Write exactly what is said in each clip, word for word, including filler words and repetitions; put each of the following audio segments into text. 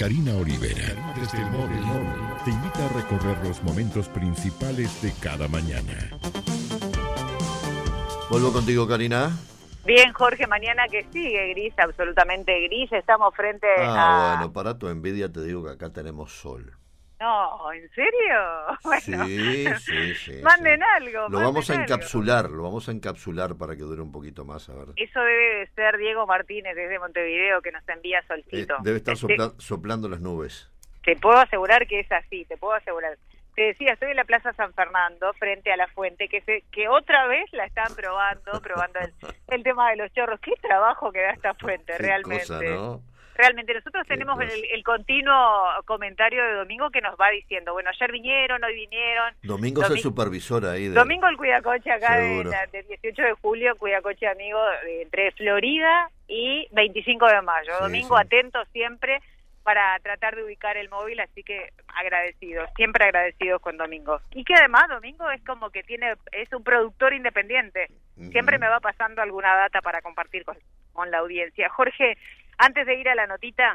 Karina Olivera, desde el móvil, te invita a recorrer los momentos principales de cada mañana. Vuelvo contigo, Karina. Bien, Jorge, mañana que sigue gris, absolutamente gris. Estamos frente ah, a... bueno, para tu envidia te digo que acá tenemos sol. No, ¿en serio? Bueno, sí, sí, sí. Manden sí. algo. Lo manden vamos a algo. encapsular, lo vamos a encapsular para que dure un poquito más, a ver. Eso debe de ser Diego Martínez desde Montevideo que nos envía solcito. Eh, debe estar te, sopla, soplando las nubes. Te puedo asegurar que es así, te puedo asegurar. Te decía, estoy en la Plaza San Fernando, frente a la fuente, que se, que otra vez la están probando, probando el, el tema de los chorros. Qué trabajo que da esta fuente, Qué realmente. cosa, ¿no? Realmente, nosotros Qué tenemos cosa. el, el continuo comentario de Domingo que nos va diciendo, bueno, ayer vinieron, hoy vinieron. Domingo es el supervisor ahí. De... Domingo el Cuidacoche acá de, Seguro. del dieciocho de julio, Cuidacoche amigo de, entre Florida y veinticinco de mayo. Sí, Domingo sí. atento siempre para tratar de ubicar el móvil, así que agradecidos, siempre agradecidos con Domingo. Y que además Domingo es como que tiene, es un productor independiente, Uh-huh. siempre me va pasando alguna data para compartir con, con la audiencia. Jorge, antes de ir a la notita,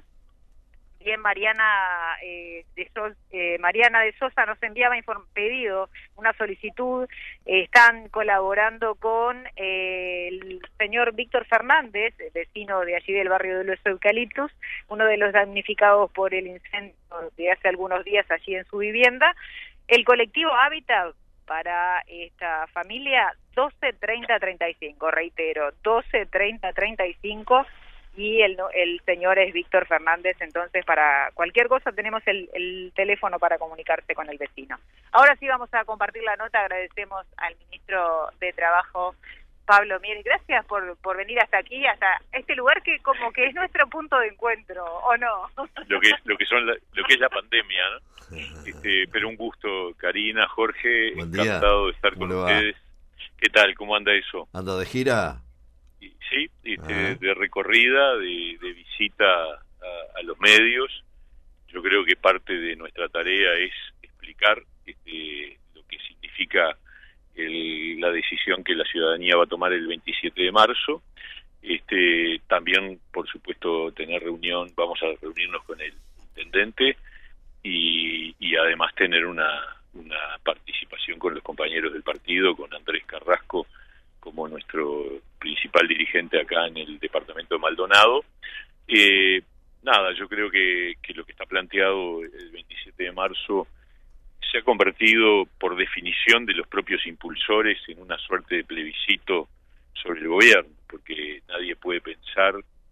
bien Mariana eh, de Sos, eh, Mariana de Sosa nos enviaba inform- pedido, una solicitud, eh, están colaborando con eh, el señor Víctor Fernández, el vecino de allí del barrio de los Eucaliptus, uno de los damnificados por el incendio de hace algunos días allí en su vivienda. El colectivo Hábitat para esta familia doce treinta treinta y cinco, reitero, doce treinta treinta y cinco, y el, el señor es Víctor Fernández, entonces para cualquier cosa tenemos el, el teléfono para comunicarse con el vecino. Ahora sí vamos a compartir la nota, agradecemos al ministro de Trabajo, Pablo Mieres, gracias por, por venir hasta aquí, hasta este lugar que como que es nuestro punto de encuentro, ¿o no? Lo que, lo que, son la, lo que es la pandemia, ¿no? Este, pero un gusto, Karina, Jorge, Buen día. encantado de estar ¿Cómo con le va? ustedes. ¿Qué tal? ¿Cómo anda eso? ¿Anda de gira? Y, sí, este, Ah. de recorrida, de, de visita a, a los medios. Yo creo que parte de nuestra tarea es explicar este, lo que significa el, la decisión que la ciudadanía va a tomar el veintisiete de marzo. Este, también, por supuesto, tener reunión, vamos a reunirnos con el intendente y, y además tener una, una participación con los compañeros del partido, con Andrés Carrasco como nuestro principal dirigente acá en el departamento de Maldonado. Eh, nada, yo creo que, que lo que está planteado el veintisiete de marzo se ha convertido por definición de los propios impulsores en una suerte de plebiscito sobre el gobierno, porque nadie puede pensar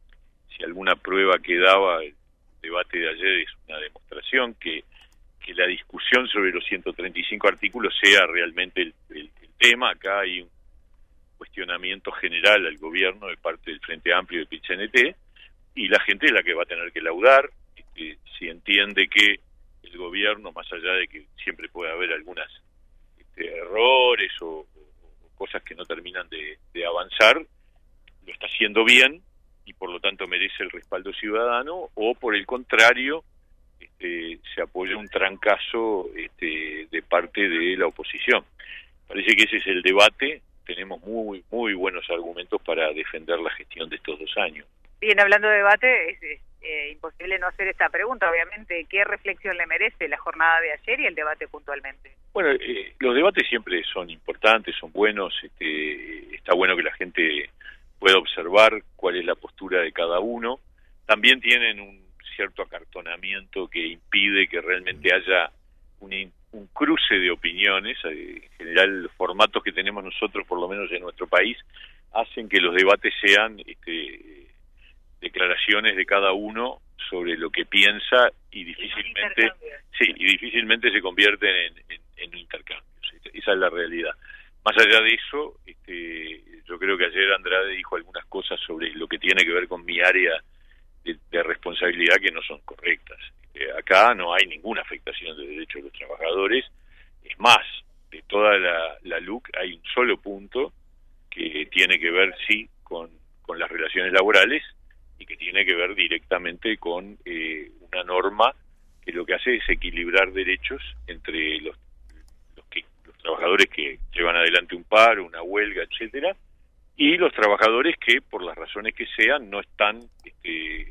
si alguna prueba quedaba, el debate de ayer es una demostración que, que la discusión sobre los ciento treinta y cinco artículos sea realmente el, el, el tema. Acá hay un cuestionamiento general al gobierno de parte del Frente Amplio de P I C N T, y la gente es la que va a tener que laudar, este, si entiende que el gobierno, más allá de que siempre puede haber algunas este, errores o, o cosas que no terminan de, de avanzar, lo está haciendo bien y por lo tanto merece el respaldo ciudadano, o por el contrario este, se apoya un trancazo este, de parte de la oposición. Parece que ese es el debate. Tenemos muy muy buenos argumentos para defender la gestión de estos dos años. Bien, hablando de debate, es, es eh, imposible no hacer esta pregunta, obviamente. ¿Qué reflexión le merece la jornada de ayer y el debate puntualmente? Bueno, eh, los debates siempre son importantes, son buenos. Este, está bueno que la gente pueda observar cuál es la postura de cada uno. También tienen un cierto acartonamiento que impide que realmente haya un, un cruce de opiniones. En general, los formatos que tenemos nosotros, por lo menos en nuestro país, hacen que los debates sean este, declaraciones de cada uno sobre lo que piensa y difícilmente sí y difícilmente se convierten en, en, en intercambios. Esa es la realidad. Más allá de eso, este, yo creo que ayer Andrade dijo algunas cosas sobre lo que tiene que ver con mi área de, de responsabilidad que no son correctas. Eh, acá no hay ninguna afectación de derechos de los trabajadores. Es más, de toda la, la L U C hay un solo punto que tiene que ver, sí, con, con las relaciones laborales y que tiene que ver directamente con eh, una norma que lo que hace es equilibrar derechos entre los, los, que, los trabajadores que llevan adelante un paro, una huelga, etcétera, y los trabajadores que, por las razones que sean, no están este,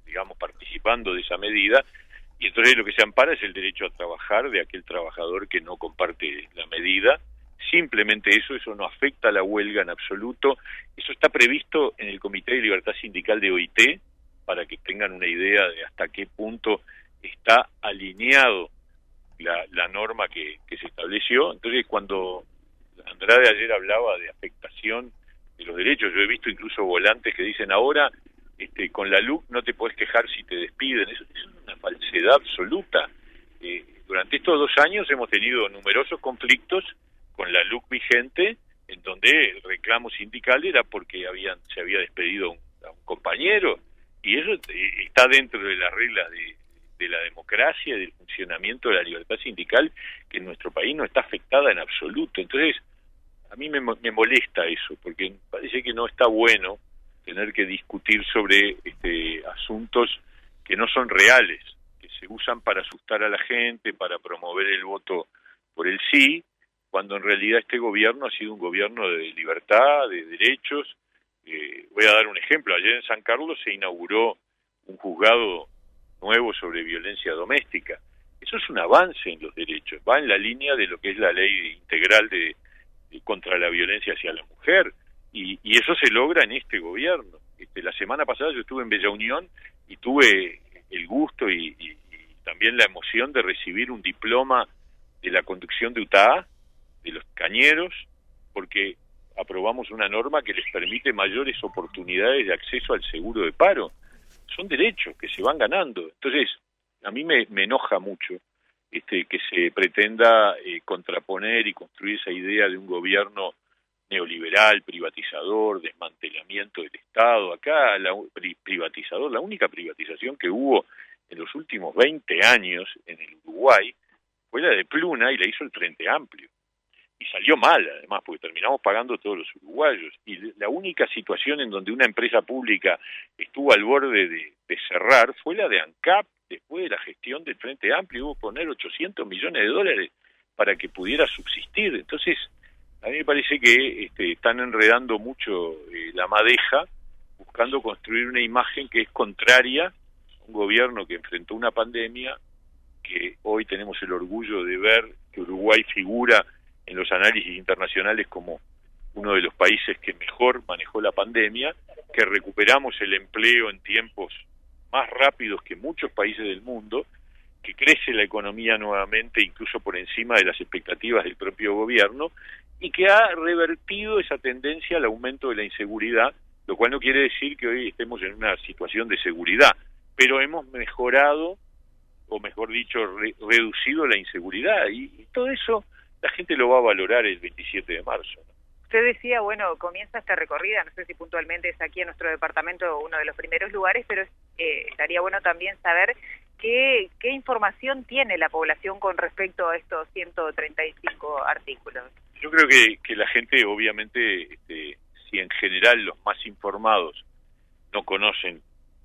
digamos, participando de esa medida, y entonces lo que se ampara es el derecho a trabajar de aquel trabajador que no comparte la medida. Simplemente eso, eso no afecta a la huelga en absoluto. Eso está previsto en el Comité de Libertad Sindical de O I T, para que tengan una idea de hasta qué punto está alineado la, la norma que, que se estableció. Entonces, cuando Andrade ayer hablaba de afectación de los derechos, yo he visto incluso volantes que dicen ahora, este, con la L U C no te podés quejar si te despiden. Eso es una falsedad absoluta. Eh, durante estos dos años hemos tenido numerosos conflictos con la L U C vigente, en donde el reclamo sindical era porque habían se había despedido a un, a un compañero, y eso está dentro de las reglas de, de la democracia y del funcionamiento de la libertad sindical, que en nuestro país no está afectada en absoluto. Entonces, a mí me, me molesta eso, porque me parece que no está bueno tener que discutir sobre este, asuntos que no son reales, que se usan para asustar a la gente, para promover el voto por el sí, cuando en realidad este gobierno ha sido un gobierno de libertad, de derechos. Eh, voy a dar un ejemplo. Ayer en San Carlos se inauguró un juzgado nuevo sobre violencia doméstica. Eso es un avance en los derechos, va en la línea de lo que es la ley integral de, de contra la violencia hacia la mujer, y, y eso se logra en este gobierno. Este, la semana pasada yo estuve en Bella Unión y tuve el gusto y, y, y también la emoción de recibir un diploma de la conducción de U T A, de los cañeros, porque aprobamos una norma que les permite mayores oportunidades de acceso al seguro de paro. Son derechos que se van ganando. Entonces, a mí me, me enoja mucho este, que se pretenda eh, contraponer y construir esa idea de un gobierno neoliberal, privatizador, desmantelamiento del Estado. Acá, la, pri, privatizador, la única privatización que hubo en los últimos veinte años en el Uruguay fue la de Pluna, y la hizo el Frente Amplio. Y salió mal, además, porque terminamos pagando todos los uruguayos. Y la única situación en donde una empresa pública estuvo al borde de, de cerrar fue la de ANCAP, después de la gestión del Frente Amplio. Hubo que poner ochocientos millones de dólares para que pudiera subsistir. Entonces, a mí me parece que este, están enredando mucho eh, la madeja, buscando construir una imagen que es contraria a un gobierno que enfrentó una pandemia, que hoy tenemos el orgullo de ver que Uruguay figura en los análisis internacionales como uno de los países que mejor manejó la pandemia, que recuperamos el empleo en tiempos más rápidos que muchos países del mundo, que crece la economía nuevamente, incluso por encima de las expectativas del propio gobierno, y que ha revertido esa tendencia al aumento de la inseguridad, lo cual no quiere decir que hoy estemos en una situación de seguridad, pero hemos mejorado, o mejor dicho, re- reducido la inseguridad, y, y todo eso la gente lo va a valorar el veintisiete de marzo. Usted decía, bueno, comienza esta recorrida, no sé si puntualmente es aquí en nuestro departamento uno de los primeros lugares, pero eh, estaría bueno también saber qué, qué información tiene la población con respecto a estos ciento treinta y cinco artículos. Yo creo que, que la gente, obviamente, este, si en general los más informados no conocen,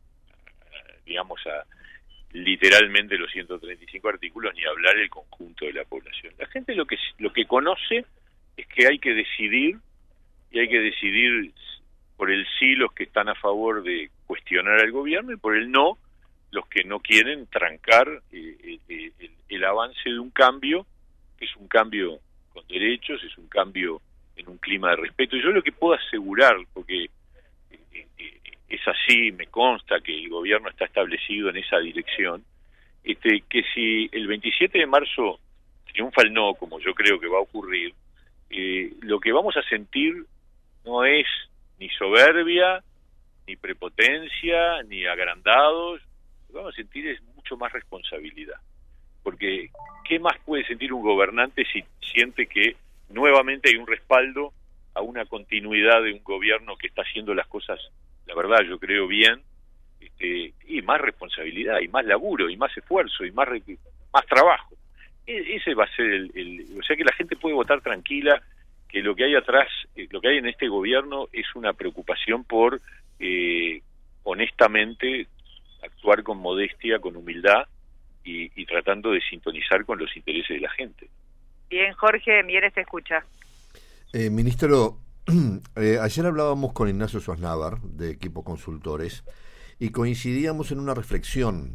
digamos, a literalmente los ciento treinta y cinco artículos, ni hablar el conjunto de la población. La gente lo que lo que conoce es que hay que decidir, y hay que decidir por el sí los que están a favor de cuestionar al gobierno, y por el no los que no quieren trancar eh, eh, el, el avance de un cambio, que es un cambio con derechos, es un cambio en un clima de respeto. Y yo lo que puedo asegurar, porque eh, eh, es así, me consta que el gobierno está establecido en esa dirección, este, que si el veintisiete de marzo triunfa el no, como yo creo que va a ocurrir, eh, lo que vamos a sentir no es ni soberbia, ni prepotencia, ni agrandados. Lo que vamos a sentir es mucho más responsabilidad. Porque, ¿qué más puede sentir un gobernante si siente que nuevamente hay un respaldo a una continuidad de un gobierno que está haciendo las cosas, la verdad, yo creo bien, este, y más responsabilidad, y más laburo, y más esfuerzo, y más más trabajo? E- ese va a ser el, el... O sea que la gente puede votar tranquila, que lo que hay atrás, eh, lo que hay en este gobierno es una preocupación por, eh, honestamente, actuar con modestia, con humildad, y, y tratando de sintonizar con los intereses de la gente. Bien, Jorge, Mieres te escucha. Eh, ministro, eh, ayer hablábamos con Ignacio Sosnávar, de Equipo Consultores, y coincidíamos en una reflexión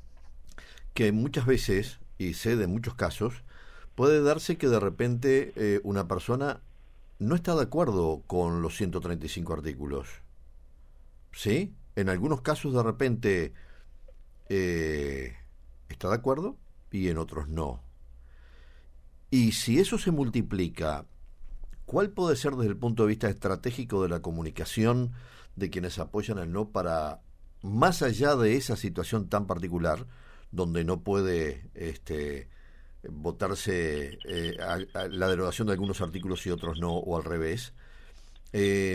que muchas veces, y sé de muchos casos, puede darse que de repente eh, una persona no está de acuerdo con los ciento treinta y cinco artículos. ¿Sí? En algunos casos de repente eh, está de acuerdo y en otros no. Y si eso se multiplica, ¿cuál puede ser desde el punto de vista estratégico de la comunicación de quienes apoyan el no para, más allá de esa situación tan particular, donde no puede este, votarse eh, a, a la derogación de algunos artículos y otros no, o al revés? Eh,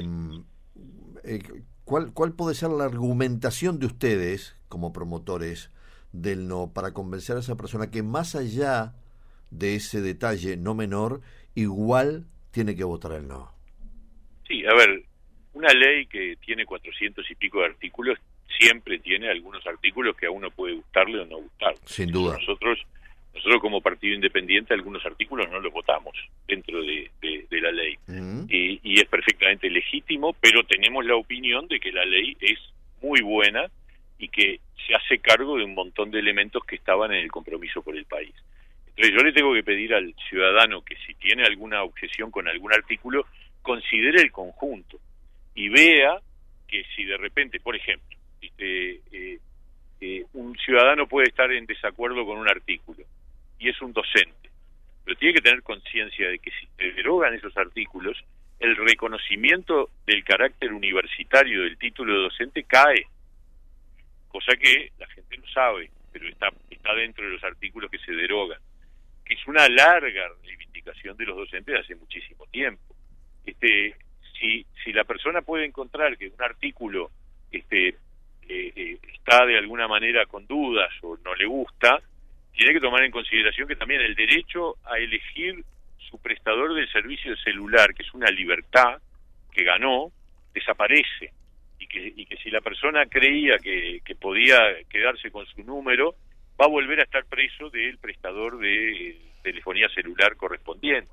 eh, ¿cuál, ¿Cuál puede ser la argumentación de ustedes, como promotores del no, para convencer a esa persona que más allá de ese detalle no menor, igual tiene que votar el no? Sí, a ver, una ley que tiene cuatrocientos y pico de artículos siempre tiene algunos artículos que a uno puede gustarle o no gustarle. Sin duda. Nosotros, nosotros como partido independiente, algunos artículos no los votamos dentro de, de, de la ley. Uh-huh. y, y es perfectamente legítimo, pero tenemos la opinión de que la ley es muy buena y que se hace cargo de un montón de elementos que estaban en el compromiso por el país. Entonces yo le tengo que pedir al ciudadano que si tiene alguna objeción con algún artículo, considere el conjunto y vea que si de repente, por ejemplo, este, eh, eh, un ciudadano puede estar en desacuerdo con un artículo y es un docente, pero tiene que tener conciencia de que si se derogan esos artículos, el reconocimiento del carácter universitario del título de docente cae, cosa que la gente no sabe, pero está, está dentro de los artículos que se derogan, que es una larga reivindicación de los docentes hace muchísimo tiempo. Este, si, si la persona puede encontrar que un artículo este, eh, eh, está de alguna manera con dudas o no le gusta, tiene que tomar en consideración que también el derecho a elegir su prestador del servicio de celular, que es una libertad que ganó, desaparece. Y que, y que si la persona creía que, que podía quedarse con su número, va a volver a estar preso del prestador de eh, telefonía celular correspondiente.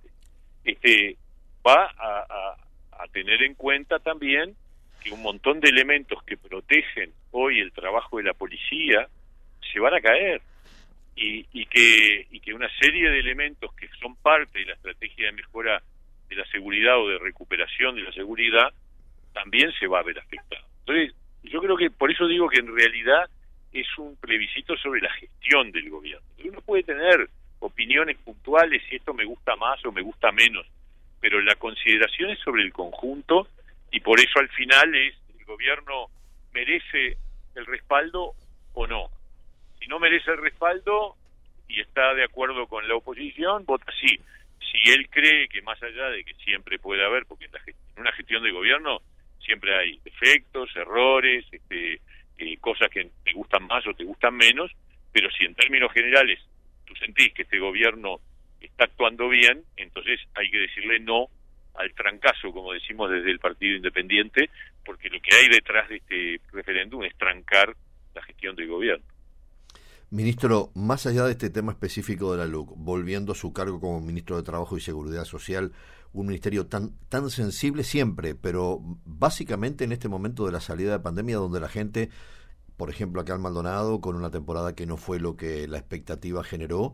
Este va a, a, a tener en cuenta también que un montón de elementos que protegen hoy el trabajo de la policía se van a caer y, y que y que una serie de elementos que son parte de la estrategia de mejora de la seguridad o de recuperación de la seguridad también se va a ver afectado. Entonces, yo creo que por eso digo que en realidad es un plebiscito sobre la gestión del gobierno. Uno puede tener opiniones puntuales si esto me gusta más o me gusta menos, pero la consideración es sobre el conjunto y por eso al final es el gobierno merece el respaldo o no. Si no merece el respaldo y está de acuerdo con la oposición, vota sí. Si él cree que más allá de que siempre puede haber, porque en, la gest- en una gestión de gobierno siempre hay defectos, errores, este, eh, cosas que te gustan más o te gustan menos, pero si en términos generales tú sentís que este gobierno está actuando bien, entonces hay que decirle no al trancazo, como decimos desde el Partido Independiente, porque lo que hay detrás de este referéndum es trancar la gestión del gobierno. Ministro, más allá de este tema específico de la L U C, volviendo a su cargo como Ministro de Trabajo y Seguridad Social, un ministerio tan tan sensible siempre, pero básicamente en este momento de la salida de pandemia, donde la gente, por ejemplo acá en Maldonado, con una temporada que no fue lo que la expectativa generó,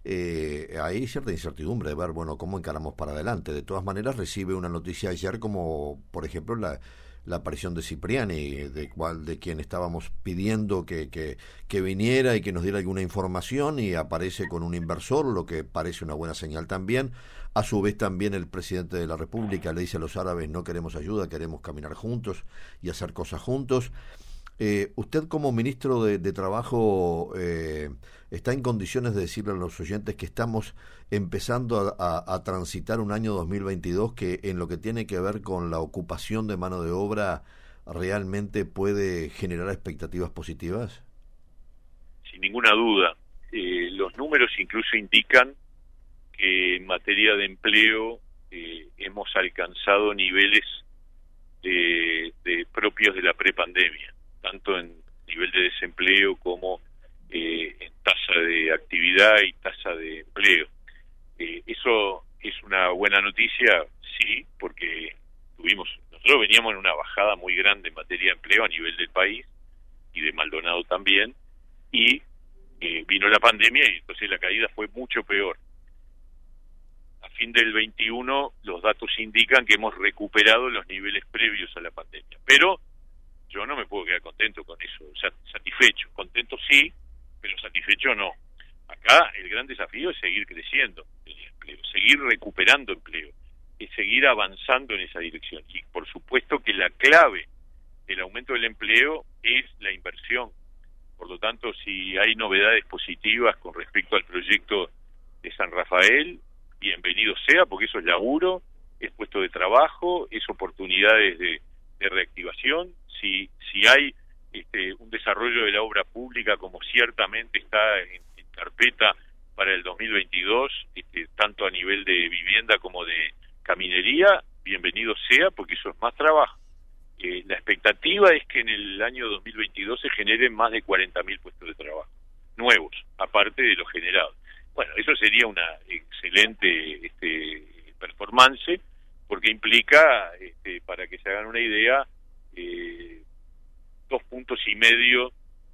eh, hay cierta incertidumbre de ver, bueno, cómo encaramos para adelante. De todas maneras, recibe una noticia ayer como, por ejemplo, la... la aparición de Cipriani, de cual de quien estábamos pidiendo que, que, que viniera y que nos diera alguna información, y aparece con un inversor, lo que parece una buena señal también. A su vez también el presidente de la República le dice a los árabes: no queremos ayuda, queremos caminar juntos y hacer cosas juntos. Eh, usted como ministro de, de Trabajo eh, está en condiciones de decirle a los oyentes que estamos empezando a, a, a transitar un año dos mil veintidós que en lo que tiene que ver con la ocupación de mano de obra realmente puede generar expectativas positivas. Sin ninguna duda. Eh, los números incluso indican que en materia de empleo eh, hemos alcanzado niveles de, de propios de la prepandemia, tanto en nivel de desempleo como eh, en tasa de actividad y tasa de empleo. Eh, eso es una buena noticia, sí, porque tuvimos, nosotros veníamos en una bajada muy grande en materia de empleo a nivel del país, Maldonado también, y eh, vino la pandemia y entonces la caída fue mucho peor. A fin del veintiuno los datos indican que hemos recuperado los niveles previos a la pandemia, pero yo no me puedo quedar contento con eso, satisfecho, contento sí, pero satisfecho no. Acá el gran desafío es seguir creciendo en el empleo, seguir recuperando empleo, es seguir avanzando en esa dirección. Y por supuesto que la clave del aumento del empleo es la inversión. Por lo tanto, si hay novedades positivas con respecto al proyecto de San Rafael, bienvenido sea, porque eso es laburo, es puesto de trabajo, es oportunidades de, de reactivación. Si, si hay este, un desarrollo de la obra pública, como ciertamente está en, en carpeta para el dos mil veintidós, este, tanto a nivel de vivienda como de caminería, bienvenido sea, porque eso es más trabajo. Eh, la expectativa es que en el año dos mil veintidós se generen más de cuarenta mil puestos de trabajo nuevos, aparte de los generados. Bueno, eso sería una excelente este, performance, porque implica, este, para que se hagan una idea, eh, dos puntos y medio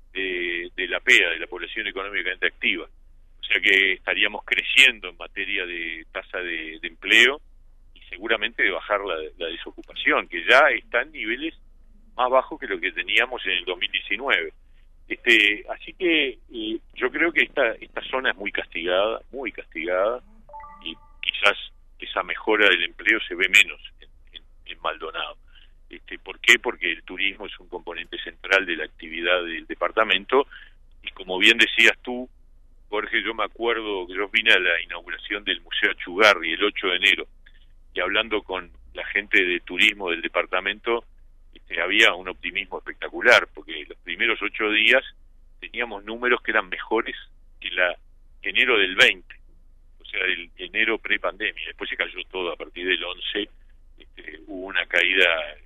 de, de la P E A, de la población económicamente activa. O sea que estaríamos creciendo en materia de tasa de, de empleo, seguramente de bajar la, la desocupación, que ya está en niveles más bajos que lo que teníamos en el dos mil diecinueve. Este, así que eh, yo creo que esta esta zona es muy castigada, muy castigada, y quizás esa mejora del empleo se ve menos en, en, en Maldonado. Este, ¿por qué? Porque el turismo es un componente central de la actividad del departamento, y como bien decías tú, Jorge, yo me acuerdo que yo vine a la inauguración del Museo Achugarri el ocho de enero, y hablando con la gente de turismo del departamento, este, había un optimismo espectacular, porque los primeros ocho días teníamos números que eran mejores que la enero del veinte, o sea, el enero pre-pandemia. Después se cayó todo a partir del once, este, hubo una caída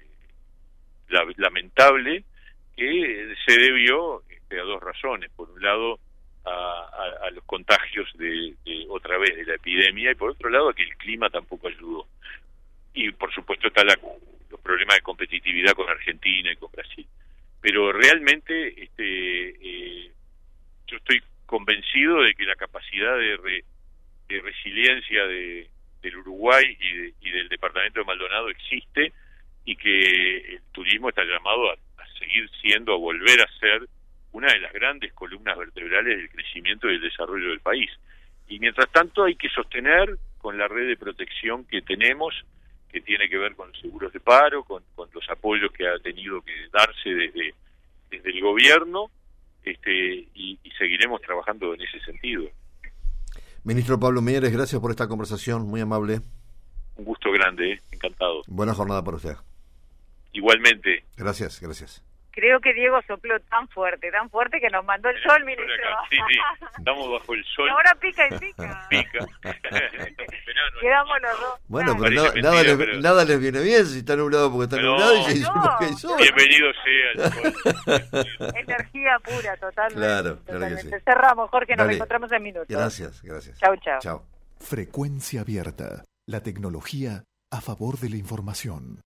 la, lamentable que se debió este, a dos razones. Por un lado, A, a, a los contagios de, de otra vez de la epidemia, y por otro lado a que el clima tampoco ayudó, y por supuesto está la, los problemas de competitividad con Argentina y con Brasil. Pero realmente este eh, yo estoy convencido de que la capacidad de, re, de resiliencia de, del Uruguay y, de, y del departamento de Maldonado existe, y que el turismo está llamado a, a seguir siendo, a volver a ser una de las grandes columnas vertebrales del crecimiento y del desarrollo del país. Y mientras tanto hay que sostener con la red de protección que tenemos, que tiene que ver con los seguros de paro, con, con los apoyos que ha tenido que darse desde, desde el gobierno, este, y, y seguiremos trabajando en ese sentido. Ministro Pablo Mieres, gracias por esta conversación, muy amable. Un gusto grande, ¿eh? Encantado. Buena jornada para usted. Igualmente. Gracias, gracias. Creo que Diego sopló tan fuerte, tan fuerte que nos mandó el sol, ministro. Sí, sí, estamos bajo el sol. Y ahora pica y pica. Pica. Quedamos los dos. Bueno, claro. pero, nada, mentira, nada, les, pero... nada les viene bien si está nublado porque está no, nublado y se hizo no. lo que hizo. Bienvenido sea el sol. Energía pura, totalmente. Claro, claro totalmente. que sí. Cerramos, Jorge, nos Dale. reencontramos en minutos. Gracias, gracias. Chau, chau. Chao. Frecuencia abierta. La tecnología a favor de la información.